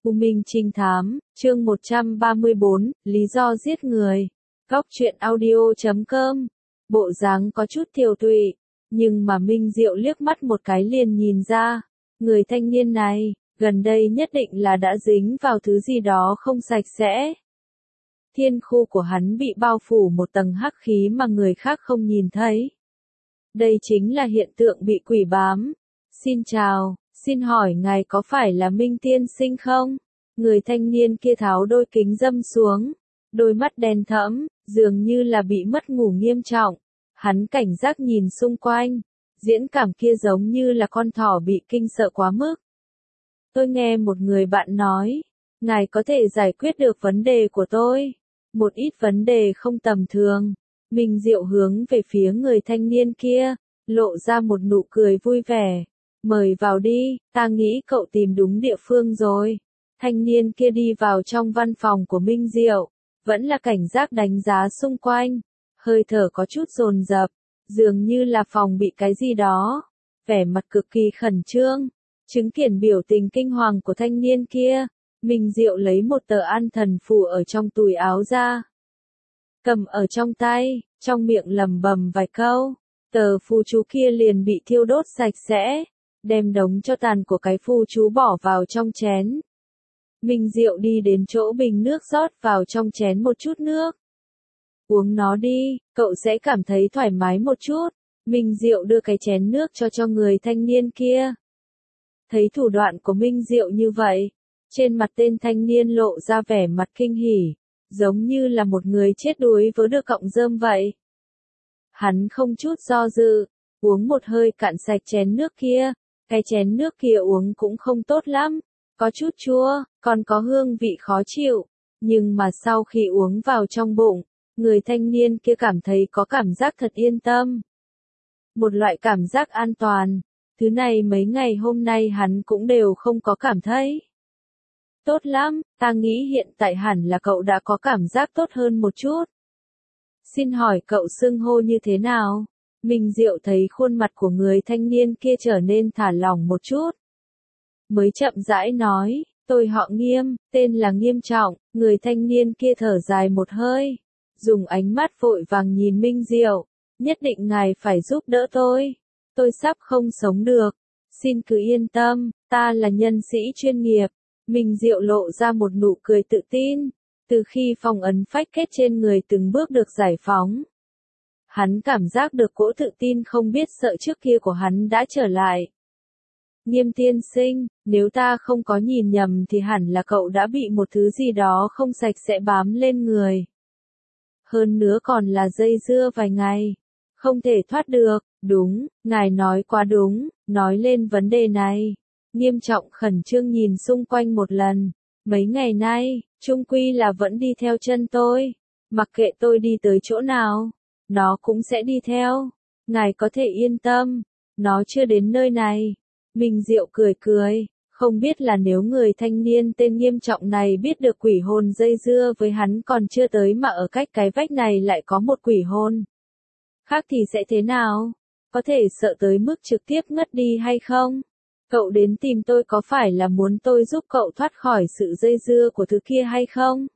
U Minh Trinh Thám, chương 134, Lý do giết người. Góc truyện audio.com. Bộ dáng có chút tiều tụy, nhưng mà Minh Diệu liếc mắt một cái liền nhìn ra, người thanh niên này, gần đây nhất định là đã dính vào thứ gì đó không sạch sẽ. Thiên khu của hắn bị bao phủ một tầng hắc khí mà người khác không nhìn thấy. Đây chính là hiện tượng bị quỷ bám. Xin chào, xin hỏi ngài có phải là Minh tiên sinh không? Người thanh niên kia tháo đôi kính râm xuống, đôi mắt đen thẫm, dường như là bị mất ngủ nghiêm trọng. Hắn cảnh giác nhìn xung quanh, diễn cảm kia giống như là con thỏ bị kinh sợ quá mức. Tôi nghe một người bạn nói, ngài có thể giải quyết được vấn đề của tôi. Một ít vấn đề không tầm thường. Minh Diệu hướng về phía người thanh niên kia, lộ ra một nụ cười vui vẻ. Mời vào đi, ta nghĩ cậu tìm đúng địa phương rồi. Thanh niên kia đi vào trong văn phòng của Minh Diệu, vẫn là cảnh giác đánh giá xung quanh, hơi thở có chút dồn dập, dường như là phòng bị cái gì đó, vẻ mặt cực kỳ khẩn trương, chứng kiến biểu tình kinh hoàng của thanh niên kia. Minh Diệu lấy một tờ an thần phù ở trong túi áo ra, cầm ở trong tay, trong miệng lẩm bẩm vài câu, tờ phù chú kia liền bị thiêu đốt sạch sẽ, đem đống cho tàn của cái phù chú bỏ vào trong chén. Minh Diệu đi đến chỗ bình nước rót vào trong chén một chút nước. Uống nó đi, cậu sẽ cảm thấy thoải mái một chút. Minh Diệu đưa cái chén nước cho người thanh niên kia. Thấy thủ đoạn của Minh Diệu như vậy, trên mặt tên thanh niên lộ ra vẻ mặt kinh hỉ, giống như là một người chết đuối với được cọng rơm vậy. Hắn không chút do dự, uống một hơi cạn sạch chén nước kia. Cái chén nước kia uống cũng không tốt lắm, có chút chua, còn có hương vị khó chịu. Nhưng mà sau khi uống vào trong bụng, người thanh niên kia cảm thấy có cảm giác thật yên tâm. Một loại cảm giác an toàn, thứ này mấy ngày hôm nay hắn cũng đều không có cảm thấy. Tốt lắm, ta nghĩ hiện tại hẳn là cậu đã có cảm giác tốt hơn một chút. Xin hỏi cậu xưng hô như thế nào? Minh Diệu thấy khuôn mặt của người thanh niên kia trở nên thả lỏng một chút. Mới chậm rãi nói, tôi họ Nghiêm, tên là Nghiêm Trọng. Người thanh niên kia thở dài một hơi, dùng ánh mắt vội vàng nhìn Minh Diệu, nhất định ngài phải giúp đỡ tôi sắp không sống được. Xin cứ yên tâm, ta là nhân sĩ chuyên nghiệp. Minh Diệu lộ ra một nụ cười tự tin, từ khi phong ấn phách kết trên người từng bước được giải phóng. Hắn cảm giác được cỗ tự tin không biết sợ trước kia của hắn đã trở lại. Nghiêm tiên sinh, nếu ta không có nhìn nhầm thì hẳn là cậu đã bị một thứ gì đó không sạch sẽ bám lên người. Hơn nữa còn là dây dưa vài ngày, không thể thoát được. Đúng, ngài nói quá đúng. Nói lên vấn đề này, Nghiêm Trọng khẩn trương nhìn xung quanh một lần. Mấy ngày nay, chung quy là vẫn đi theo chân tôi. Mặc kệ tôi đi tới chỗ nào, nó cũng sẽ đi theo. Ngài có thể yên tâm, nó chưa đến nơi này. Minh Diệu cười cười, không biết là nếu người thanh niên tên Nghiêm Trọng này biết được quỷ hồn dây dưa với hắn còn chưa tới mà ở cách cái vách này lại có một quỷ hồn khác thì sẽ thế nào? Có thể sợ tới mức trực tiếp ngất đi hay không? Cậu đến tìm tôi có phải là muốn tôi giúp cậu thoát khỏi sự dây dưa của thứ kia hay không?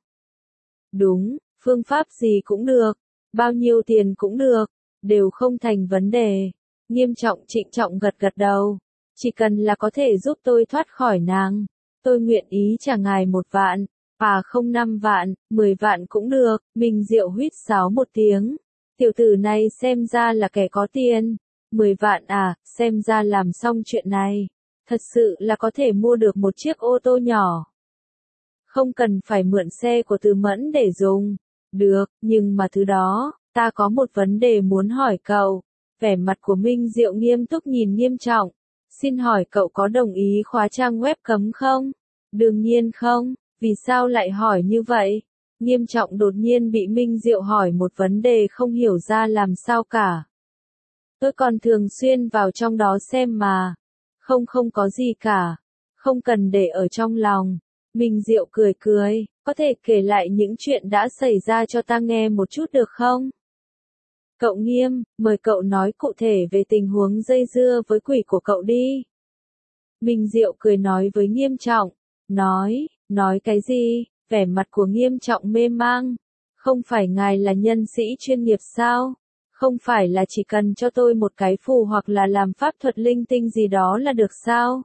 Đúng, phương pháp gì cũng được, bao nhiêu tiền cũng được, đều không thành vấn đề. Nghiêm Trọng trịnh trọng gật gật đầu. Chỉ cần là có thể giúp tôi thoát khỏi nàng, tôi nguyện ý trả ngài 1 vạn, không 5 vạn, 10 vạn cũng được. Minh Diệu huýt sáo một tiếng. Tiểu tử này xem ra là kẻ có tiền. 10 vạn à, xem ra làm xong chuyện này. Thật sự là có thể mua được một chiếc ô tô nhỏ. Không cần phải mượn xe của Từ Mẫn để dùng. Được, nhưng mà thứ đó, ta có một vấn đề muốn hỏi cậu. Vẻ mặt của Minh Diệu nghiêm túc nhìn Nghiêm Trọng. Xin hỏi cậu có đồng ý khóa trang web cấm không? Đương nhiên không, vì sao lại hỏi như vậy? Nghiêm Trọng đột nhiên bị Minh Diệu hỏi một vấn đề không hiểu ra làm sao cả. Tôi còn thường xuyên vào trong đó xem mà. Không có gì cả. Không cần để ở trong lòng. Minh Diệu cười cười, có thể kể lại những chuyện đã xảy ra cho ta nghe một chút được không? Cậu Nghiêm, mời cậu nói cụ thể về tình huống dây dưa với quỷ của cậu đi. Minh Diệu cười nói với Nghiêm Trọng, nói, Nói cái gì? Vẻ mặt của Nghiêm Trọng mê mang. Không phải ngài là nhân sĩ chuyên nghiệp sao? Không phải là chỉ cần cho tôi một cái phù hoặc là làm pháp thuật linh tinh gì đó là được sao?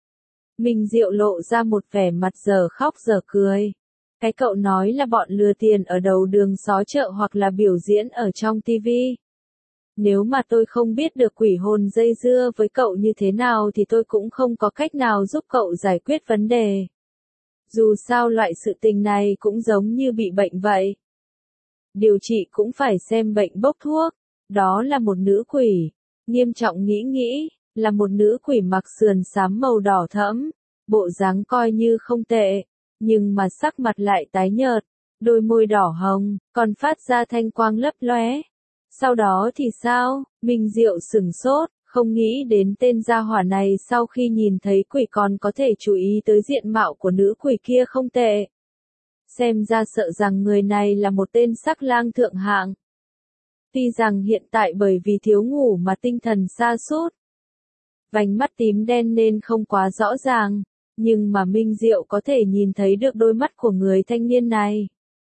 Minh Diệu lộ ra một vẻ mặt dở khóc dở cười. Cái cậu nói là bọn lừa tiền ở đầu đường xó chợ hoặc là biểu diễn ở trong tivi. Nếu mà tôi không biết được quỷ hồn dây dưa với cậu như thế nào thì tôi cũng không có cách nào giúp cậu giải quyết vấn đề. Dù sao loại sự tình này cũng giống như bị bệnh vậy. Điều trị cũng phải xem bệnh bốc thuốc. Đó là một nữ quỷ. Nghiêm Trọng nghĩ, là một nữ quỷ mặc sườn xám màu đỏ thẫm. Bộ dáng coi như không tệ, nhưng mà sắc mặt lại tái nhợt, đôi môi đỏ hồng, còn phát ra thanh quang lấp lóe. Sau đó thì sao? Minh Diệu sửng sốt, không nghĩ đến tên gia hỏa này sau khi nhìn thấy quỷ còn có thể chú ý tới diện mạo của nữ quỷ kia không tệ. Xem ra sợ rằng người này là một tên sắc lang thượng hạng. Tuy rằng hiện tại bởi vì thiếu ngủ mà tinh thần sa sút, vành mắt tím đen nên không quá rõ ràng, nhưng mà Minh Diệu có thể nhìn thấy được đôi mắt của người thanh niên này.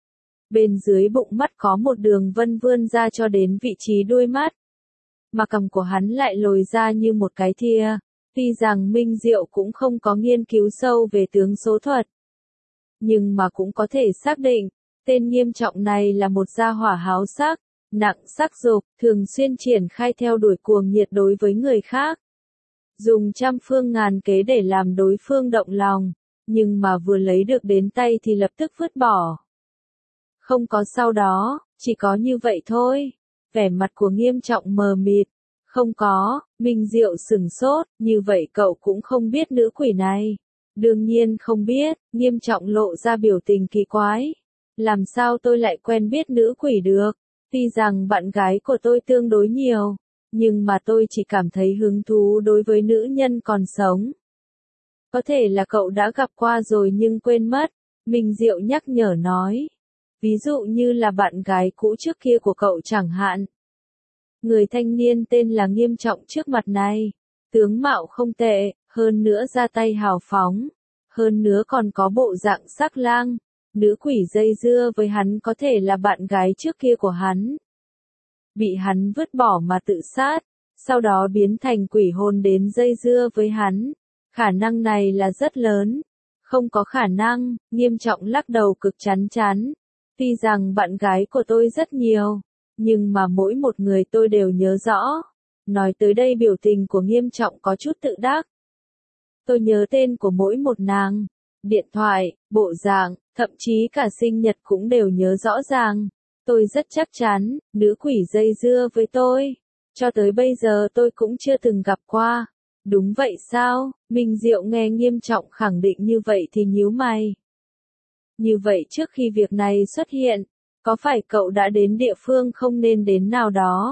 Bên dưới bụng mắt có một đường vân vươn ra cho đến vị trí đuôi mắt. Mà cằm của hắn lại lồi ra như một cái thìa. Tuy rằng Minh Diệu cũng không có nghiên cứu sâu về tướng số thuật, nhưng mà cũng có thể xác định, tên Nghiêm Trọng này là một gia hỏa háo sắc, nặng sắc dục, thường xuyên triển khai theo đuổi cuồng nhiệt đối với người khác. Dùng trăm phương ngàn kế để làm đối phương động lòng, nhưng mà vừa lấy được đến tay thì lập tức vứt bỏ. Không có sau đó, chỉ có như vậy thôi. Vẻ mặt của Nghiêm Trọng mờ mịt. Không có, Minh Diệu sửng sốt, như vậy cậu cũng không biết nữ quỷ này. Đương nhiên không biết, Nghiêm Trọng lộ ra biểu tình kỳ quái. Làm sao tôi lại quen biết nữ quỷ được? Tuy rằng bạn gái của tôi tương đối nhiều, nhưng mà tôi chỉ cảm thấy hứng thú đối với nữ nhân còn sống. Có thể là cậu đã gặp qua rồi nhưng quên mất, Minh Diệu nhắc nhở nói. Ví dụ như là bạn gái cũ trước kia của cậu chẳng hạn. Người thanh niên tên là Nghiêm Trọng trước mặt này, tướng mạo không tệ, hơn nữa ra tay hào phóng, hơn nữa còn có bộ dạng sắc lang. Nữ quỷ dây dưa với hắn có thể là bạn gái trước kia của hắn. Bị hắn vứt bỏ mà tự sát, sau đó biến thành quỷ hồn đến dây dưa với hắn. Khả năng này là rất lớn. Không có khả năng, Nghiêm Trọng lắc đầu cực chán chán. Tuy rằng bạn gái của tôi rất nhiều, nhưng mà mỗi một người tôi đều nhớ rõ. Nói tới đây biểu tình của Nghiêm Trọng có chút tự đắc. Tôi nhớ tên của mỗi một nàng, điện thoại, bộ dạng, thậm chí cả sinh nhật cũng đều nhớ rõ ràng. Tôi rất chắc chắn, nữ quỷ dây dưa với tôi. Cho tới bây giờ tôi cũng chưa từng gặp qua. Đúng vậy sao? Minh Diệu nghe Nghiêm Trọng khẳng định như vậy thì nhíu mày. Như vậy trước khi việc này xuất hiện, có phải cậu đã đến địa phương không nên đến nào đó?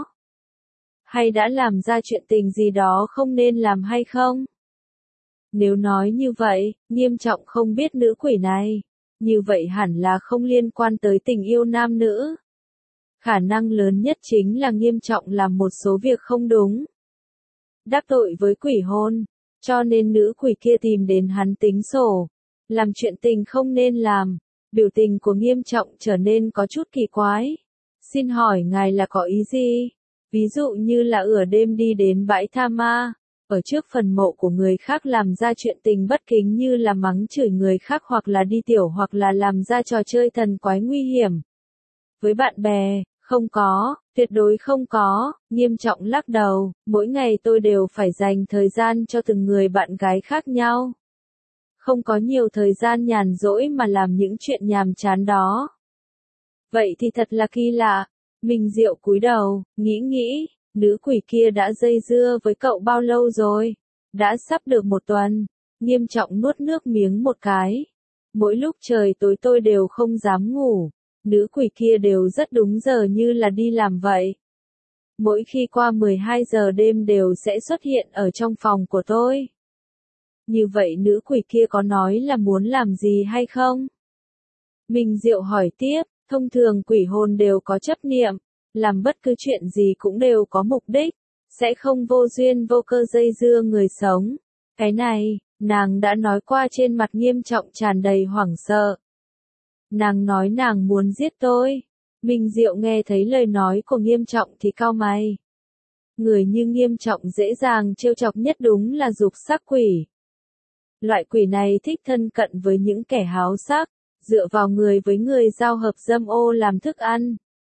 Hay đã làm ra chuyện tình gì đó không nên làm hay không? Nếu nói như vậy, Nghiêm Trọng không biết nữ quỷ này. Như vậy hẳn là không liên quan tới tình yêu nam nữ. Khả năng lớn nhất chính là Nghiêm Trọng làm một số việc không đúng. Đắc tội với quỷ hồn, cho nên nữ quỷ kia tìm đến hắn tính sổ. Làm chuyện tình không nên làm. Biểu tình của Nghiêm Trọng trở nên có chút kỳ quái. Xin hỏi ngài là có ý gì? Ví dụ như là ửa đêm đi đến bãi tha ma, ở trước phần mộ của người khác làm ra chuyện tình bất kính như là mắng chửi người khác hoặc là đi tiểu hoặc là làm ra trò chơi thần quái nguy hiểm. Với bạn bè, không có, tuyệt đối không có. Nghiêm Trọng lắc đầu, mỗi ngày tôi đều phải dành thời gian cho từng người bạn gái khác nhau. Không có nhiều thời gian nhàn rỗi mà làm những chuyện nhàm chán đó. Vậy thì thật là kỳ lạ. Minh Diệu cúi đầu, nghĩ, nữ quỷ kia đã dây dưa với cậu bao lâu rồi? Đã sắp được một tuần. Nghiêm Trọng nuốt nước miếng một cái. Mỗi lúc trời tối tôi đều không dám ngủ. Nữ quỷ kia đều rất đúng giờ như là đi làm vậy. Mỗi khi qua 12 giờ đêm đều sẽ xuất hiện ở trong phòng của tôi. Như vậy nữ quỷ kia có nói là muốn làm gì hay không? Minh Diệu hỏi tiếp, thông thường quỷ hồn đều có chấp niệm, làm bất cứ chuyện gì cũng đều có mục đích, sẽ không vô duyên vô cơ dây dưa người sống. Cái này, Nàng đã nói qua trên mặt Nghiêm Trọng tràn đầy hoảng sợ. Nàng nói nàng muốn giết tôi. Minh Diệu nghe thấy lời nói của Nghiêm Trọng thì cau mày. Người như Nghiêm Trọng dễ dàng trêu chọc nhất đúng là dục sắc quỷ. Loại quỷ này thích thân cận với những kẻ háo sắc, dựa vào người với người giao hợp dâm ô làm thức ăn.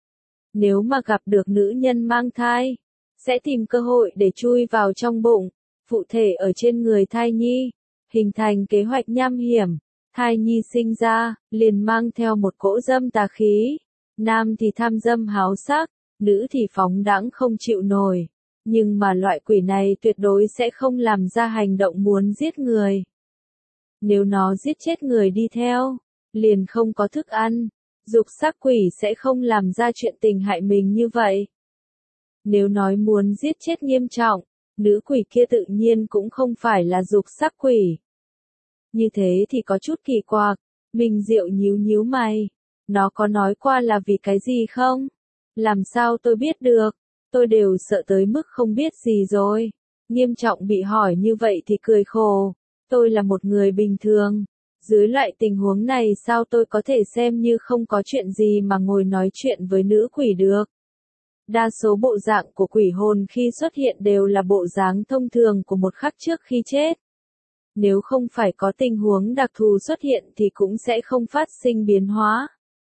Nếu mà gặp được nữ nhân mang thai, sẽ tìm cơ hội để chui vào trong bụng, phụ thể ở trên người thai nhi, hình thành kế hoạch nham hiểm. Thai nhi sinh ra, liền mang theo một cỗ dâm tà khí. Nam thì tham dâm háo sắc, nữ thì phóng đãng không chịu nổi. Nhưng mà loại quỷ này tuyệt đối sẽ không làm ra hành động muốn giết người. Nếu nó giết chết người đi theo, liền không có thức ăn. Dục sắc quỷ sẽ không làm ra chuyện tình hại mình như vậy. Nếu nói muốn giết chết Nghiêm Trọng, nữ quỷ kia tự nhiên cũng không phải là dục sắc quỷ. Như thế thì có chút kỳ quặc. Minh Diệu nhíu nhíu mày. Nó có nói qua là vì cái gì không? Làm sao tôi biết được? Tôi đều sợ tới mức không biết gì rồi. Nghiêm Trọng bị hỏi như vậy thì cười khổ. Tôi là một người bình thường. Dưới loại tình huống này sao tôi có thể xem như không có chuyện gì mà ngồi nói chuyện với nữ quỷ được? Đa số bộ dạng của quỷ hồn khi xuất hiện đều là bộ dáng thông thường của một khắc trước khi chết. Nếu không phải có tình huống đặc thù xuất hiện thì cũng sẽ không phát sinh biến hóa.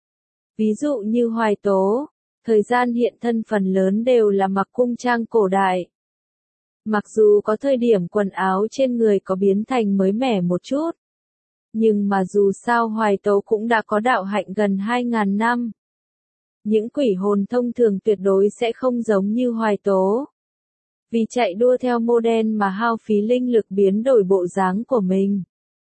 Ví dụ như Hoài Tố, thời gian hiện thân phần lớn đều là mặc cung trang cổ đại. Mặc dù có thời điểm quần áo trên người có biến thành mới mẻ một chút, nhưng mà dù sao Hoài Tố cũng đã có đạo hạnh gần 2.000 năm. Những quỷ hồn thông thường tuyệt đối sẽ không giống như Hoài Tố. Vì chạy đua theo mô đen mà hao phí linh lực biến đổi bộ dáng của mình.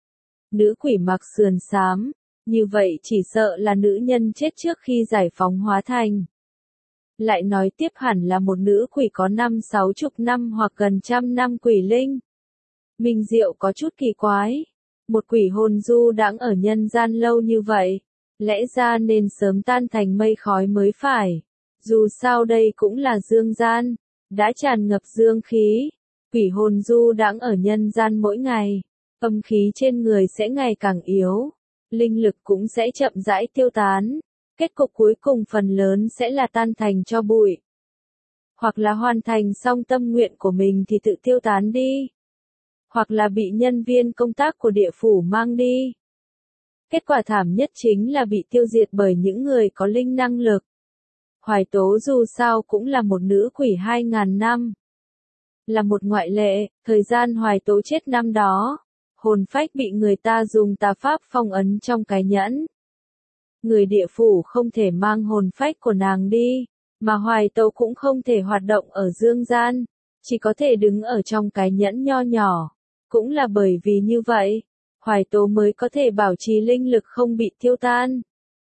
Nữ quỷ mặc sườn xám, như vậy chỉ sợ là nữ nhân chết trước khi giải phóng hóa thành. Lại nói tiếp hẳn là một nữ quỷ có 50-60 năm hoặc gần 100 năm quỷ linh. Minh Diệu có chút kỳ quái. Một quỷ hồn du đãng ở nhân gian lâu như vậy, lẽ ra nên sớm tan thành mây khói mới phải. Dù sao đây cũng là dương gian, đã tràn ngập dương khí. Quỷ hồn du đãng ở nhân gian mỗi ngày, âm khí trên người sẽ ngày càng yếu, linh lực cũng sẽ chậm rãi tiêu tán. Kết cục cuối cùng phần lớn sẽ là tan thành tro bụi. Hoặc là hoàn thành xong tâm nguyện của mình thì tự tiêu tán đi. Hoặc là bị nhân viên công tác của địa phủ mang đi. Kết quả thảm nhất chính là bị tiêu diệt bởi những người có linh năng lực. Hoài Tố dù sao cũng là một nữ quỷ 2.000 năm. Là một ngoại lệ, thời gian Hoài Tố chết năm đó, hồn phách bị người ta dùng tà pháp phong ấn trong cái nhẫn. Người địa phủ không thể mang hồn phách của nàng đi, mà Hoài Tố cũng không thể hoạt động ở dương gian, chỉ có thể đứng ở trong cái nhẫn nho nhỏ. Cũng là bởi vì như vậy, Hoài Tố mới có thể bảo trì linh lực không bị tiêu tan.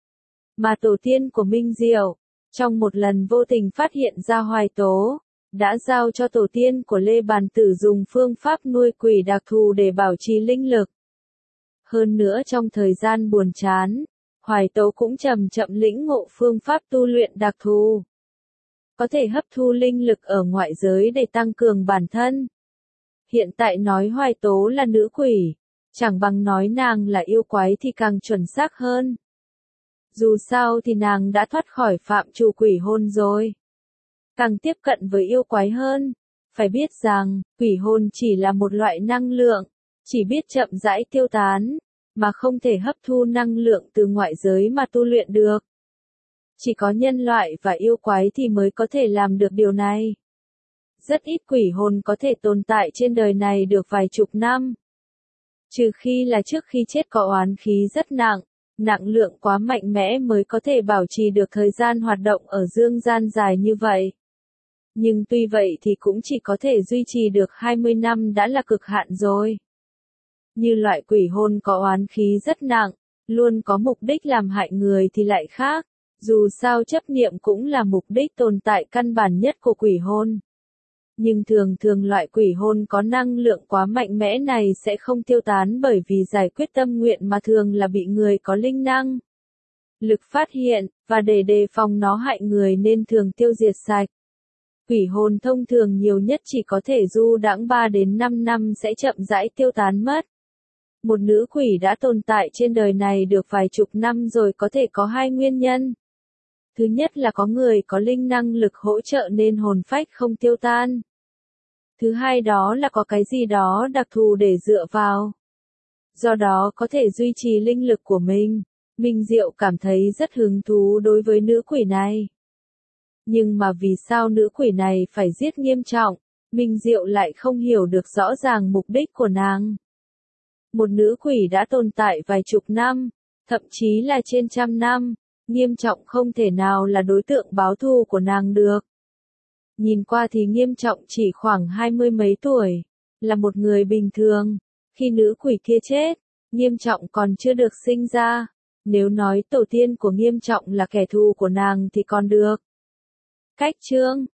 Mà tổ tiên của Minh Diệu, trong một lần vô tình phát hiện ra Hoài Tố, đã giao cho tổ tiên của Lê Bàn Tử dùng phương pháp nuôi quỷ đặc thù để bảo trì linh lực. Hơn nữa trong thời gian buồn chán, Hoài Tố cũng chậm chậm lĩnh ngộ phương pháp tu luyện đặc thù. Có thể hấp thu linh lực ở ngoại giới để tăng cường bản thân. Hiện tại nói Hoài Tố là nữ quỷ, chẳng bằng nói nàng là yêu quái thì càng chuẩn xác hơn. Dù sao thì nàng đã thoát khỏi phạm trù quỷ hồn rồi. Càng tiếp cận với yêu quái hơn. Phải biết rằng, quỷ hồn chỉ là một loại năng lượng, chỉ biết chậm rãi tiêu tán, mà không thể hấp thu năng lượng từ ngoại giới mà tu luyện được. Chỉ có nhân loại và yêu quái thì mới có thể làm được điều này. Rất ít quỷ hồn có thể tồn tại trên đời này được vài chục năm. Trừ khi là trước khi chết có oán khí rất nặng, nặng lượng quá mạnh mẽ mới có thể bảo trì được thời gian hoạt động ở dương gian dài như vậy. Nhưng tuy vậy thì cũng chỉ có thể duy trì được 20 năm đã là cực hạn rồi. Như loại quỷ hồn có oán khí rất nặng, luôn có mục đích làm hại người thì lại khác. Dù sao chấp niệm cũng là mục đích tồn tại căn bản nhất của quỷ hồn. Nhưng thường thường loại quỷ hồn có năng lượng quá mạnh mẽ này sẽ không tiêu tán bởi vì giải quyết tâm nguyện mà thường là bị người có linh năng lực phát hiện, và để đề phòng nó hại người nên thường tiêu diệt sạch. Quỷ hồn thông thường nhiều nhất chỉ có thể du đãng 3 đến 5 năm sẽ chậm rãi tiêu tán mất. Một nữ quỷ đã tồn tại trên đời này được vài chục năm rồi có thể có hai nguyên nhân. Thứ nhất là có người có linh năng lực hỗ trợ nên hồn phách không tiêu tan. Thứ hai đó là có cái gì đó đặc thù để dựa vào. Do đó có thể duy trì linh lực của mình. Minh Diệu cảm thấy rất hứng thú đối với nữ quỷ này. Nhưng mà vì sao nữ quỷ này phải giết Nghiêm Trọng? Minh Diệu lại không hiểu được rõ ràng mục đích của nàng. Một nữ quỷ đã tồn tại vài chục năm, thậm chí là trên trăm năm, Nghiêm Trọng không thể nào là đối tượng báo thù của nàng được. Nhìn qua thì Nghiêm Trọng chỉ khoảng 20 mấy tuổi, là một người bình thường. Khi nữ quỷ kia chết, Nghiêm Trọng còn chưa được sinh ra. Nếu nói tổ tiên của Nghiêm Trọng là kẻ thù của nàng thì còn được. Cách chương